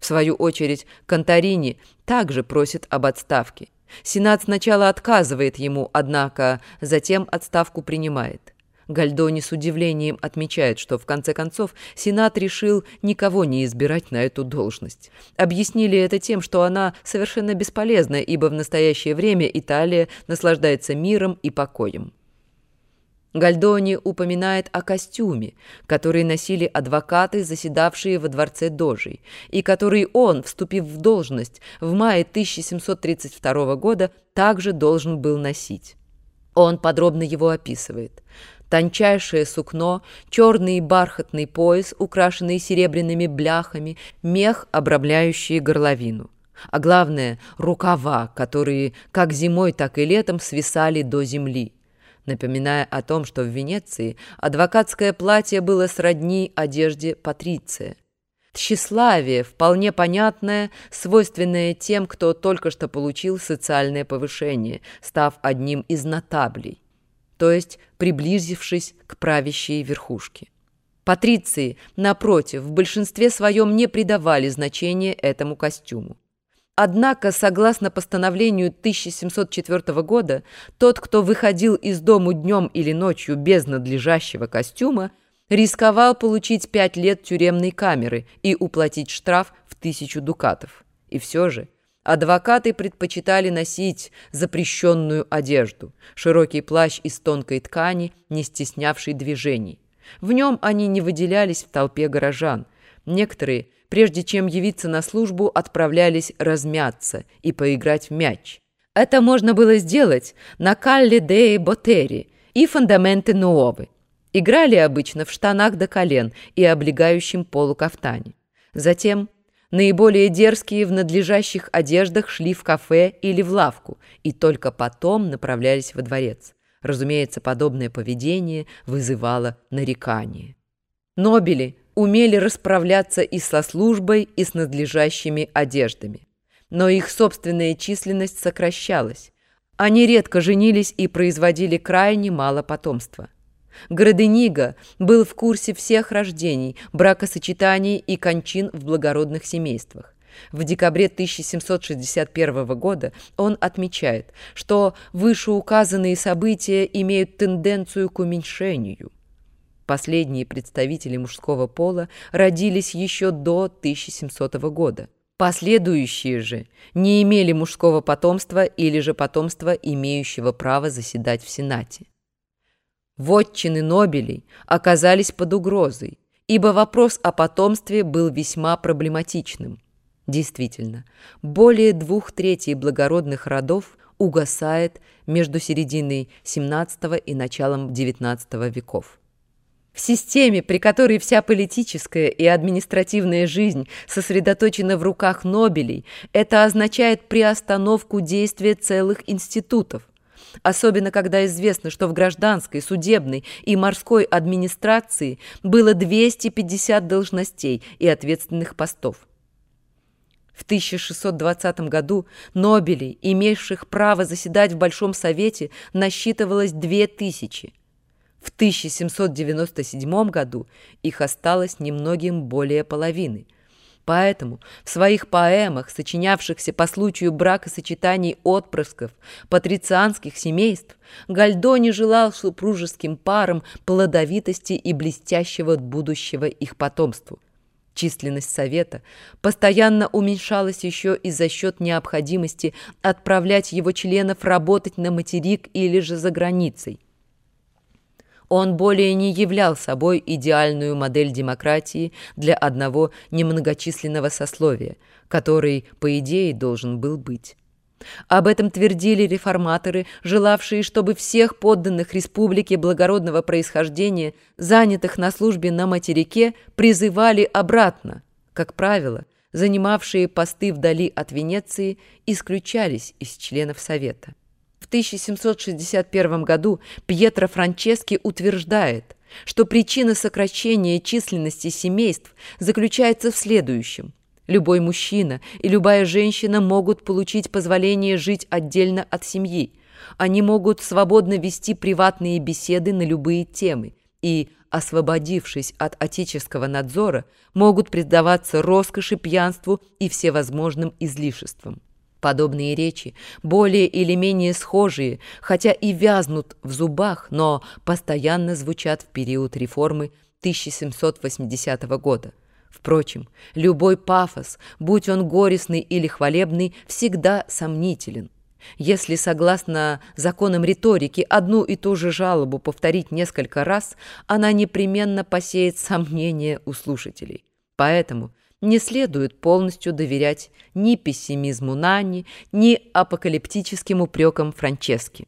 В свою очередь, Конторини также просит об отставке. Сенат сначала отказывает ему, однако затем отставку принимает. Гальдони с удивлением отмечает, что в конце концов Сенат решил никого не избирать на эту должность. Объяснили это тем, что она совершенно бесполезна, ибо в настоящее время Италия наслаждается миром и покоем. Гальдони упоминает о костюме, который носили адвокаты, заседавшие во дворце Дожей, и который он, вступив в должность в мае 1732 года, также должен был носить. Он подробно его описывает. Тончайшее сукно, черный бархатный пояс, украшенный серебряными бляхами, мех, обрамляющий горловину. А главное, рукава, которые как зимой, так и летом свисали до земли, напоминая о том, что в Венеции адвокатское платье было сродни одежде патриция. Тщеславие, вполне понятное, свойственное тем, кто только что получил социальное повышение, став одним из нотаблей, то есть приблизившись к правящей верхушке. Патриции, напротив, в большинстве своем не придавали значения этому костюму. Однако, согласно постановлению 1704 года, тот, кто выходил из дому днем или ночью без надлежащего костюма, рисковал получить 5 лет тюремной камеры и уплатить штраф в 1000 дукатов. И все же адвокаты предпочитали носить запрещенную одежду, широкий плащ из тонкой ткани, не стеснявший движений. В нем они не выделялись в толпе горожан. Некоторые, прежде чем явиться на службу, отправлялись размяться и поиграть в мяч. Это можно было сделать на Калле деи Ботери и Фондаменте Нуовы. Играли обычно в штанах до колен и облегающем полукафтане. Затем наиболее дерзкие в надлежащих одеждах шли в кафе или в лавку и только потом направлялись во дворец. Разумеется, подобное поведение вызывало нарекание. Нобели умели расправляться и со службой, и с надлежащими одеждами. Но их собственная численность сокращалась. Они редко женились и производили крайне мало потомства. Градениго был в курсе всех рождений, бракосочетаний и кончин в благородных семействах. В декабре 1761 года он отмечает, что вышеуказанные события имеют тенденцию к уменьшению. Последние представители мужского пола родились еще до 1700 года. Последующие же не имели мужского потомства или же потомства, имеющего право заседать в Сенате. Вотчины нобелей оказались под угрозой, ибо вопрос о потомстве был весьма проблематичным. Действительно, более 2/3 благородных родов угасает между серединой XVII и началом XIX веков. В системе, при которой вся политическая и административная жизнь сосредоточена в руках нобелей, это означает приостановку действия целых институтов. Особенно когда известно, что в гражданской, судебной и морской администрации было 250 должностей и ответственных постов. В 1620 году нобелей, имевших право заседать в Большом Совете, насчитывалось 2000. В 1797 году их осталось немногим более половины. Поэтому в своих поэмах, сочинявшихся по случаю бракосочетаний отпрысков патрицианских семейств, Гальдони желал супружеским парам плодовитости и блестящего будущего их потомству. Численность Совета постоянно уменьшалась еще и за счет необходимости отправлять его членов работать на материк или же за границей. Он более не являл собой идеальную модель демократии для одного немногочисленного сословия, который, по идее, должен был быть. Об этом твердили реформаторы, желавшие, чтобы всех подданных республике благородного происхождения, занятых на службе на материке, призывали обратно. Как правило, занимавшие посты вдали от Венеции исключались из членов Совета. В 1761 году Пьетро Франчески утверждает, что причина сокращения численности семейств заключается в следующем. Любой мужчина и любая женщина могут получить позволение жить отдельно от семьи. Они могут свободно вести приватные беседы на любые темы и освободившись от отеческого надзора, могут предаваться роскоши, пьянству и всевозможным излишествам. Подобные речи, более или менее схожие, хотя и вязнут в зубах, но постоянно звучат в период реформы 1780 года. Впрочем, любой пафос, будь он горестный или хвалебный, всегда сомнителен. Если, согласно законам риторики, одну и ту же жалобу повторить несколько раз, она непременно посеет сомнения у слушателей. Поэтому не следует полностью доверять ни пессимизму Нанни, ни апокалиптическим упрекам Франчески.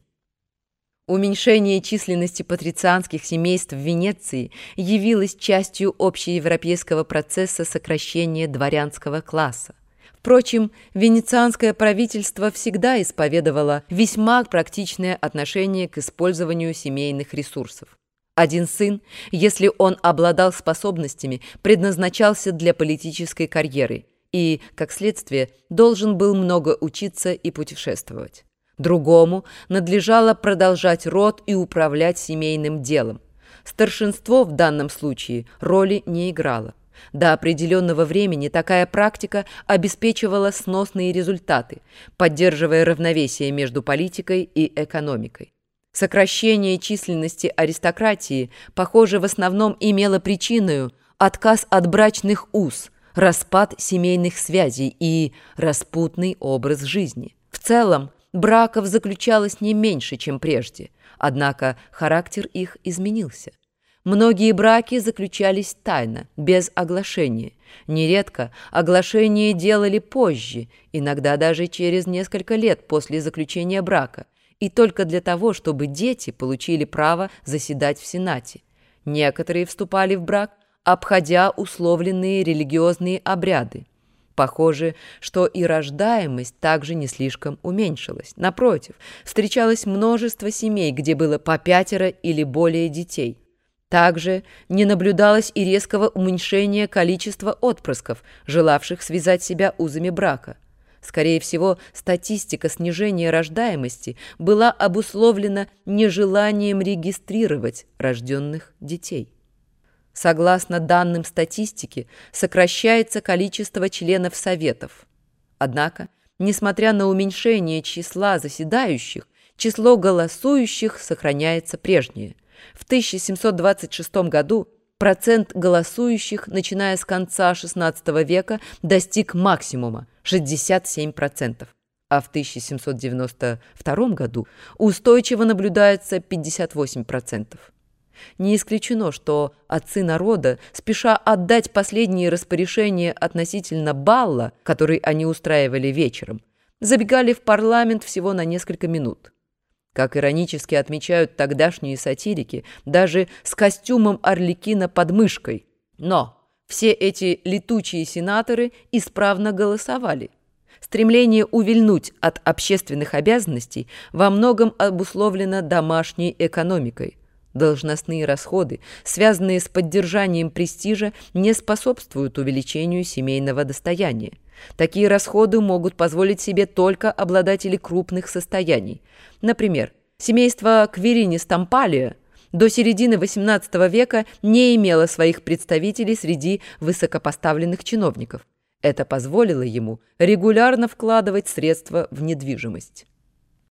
Уменьшение численности патрицианских семейств в Венеции явилось частью общеевропейского процесса сокращения дворянского класса. Впрочем, венецианское правительство всегда исповедовало весьма практичное отношение к использованию семейных ресурсов. Один сын, если он обладал способностями, предназначался для политической карьеры и, как следствие, должен был много учиться и путешествовать. Другому надлежало продолжать род и управлять семейным делом. Старшинство в данном случае роли не играло. До определенного времени такая практика обеспечивала сносные результаты, поддерживая равновесие между политикой и экономикой. Сокращение численности аристократии, похоже, в основном имело причиною отказ от брачных уз, распад семейных связей и распутный образ жизни. В целом, браков заключалось не меньше, чем прежде, однако характер их изменился. Многие браки заключались тайно, без оглашения. Нередко оглашение делали позже, иногда даже через несколько лет после заключения брака, и только для того, чтобы дети получили право заседать в Сенате. Некоторые вступали в брак, обходя условленные религиозные обряды. Похоже, что и рождаемость также не слишком уменьшилась. Напротив, встречалось множество семей, где было по 5 или более детей. Также не наблюдалось и резкого уменьшения количества отпрысков, желавших связать себя узами брака. Скорее всего, статистика снижения рождаемости была обусловлена нежеланием регистрировать рожденных детей. Согласно данным статистики, сокращается количество членов советов. Однако, несмотря на уменьшение числа заседающих, число голосующих сохраняется прежнее. В 1726 году процент голосующих, начиная с конца XVI века, достиг максимума – 67%, а в 1792 году устойчиво наблюдается 58%. Не исключено, что отцы народа, спеша отдать последние распоряжения относительно балла, который они устраивали вечером, забегали в парламент всего на несколько минут. Как иронически отмечают тогдашние сатирики, даже с костюмом Арлекина под мышкой. Но все эти летучие сенаторы исправно голосовали. Стремление увильнуть от общественных обязанностей во многом обусловлено домашней экономикой. Должностные расходы, связанные с поддержанием престижа, не способствуют увеличению семейного достояния. Такие расходы могут позволить себе только обладатели крупных состояний. Например, семейство Квирини-Стампалио до середины XVIII века не имело своих представителей среди высокопоставленных чиновников. Это позволило ему регулярно вкладывать средства в недвижимость.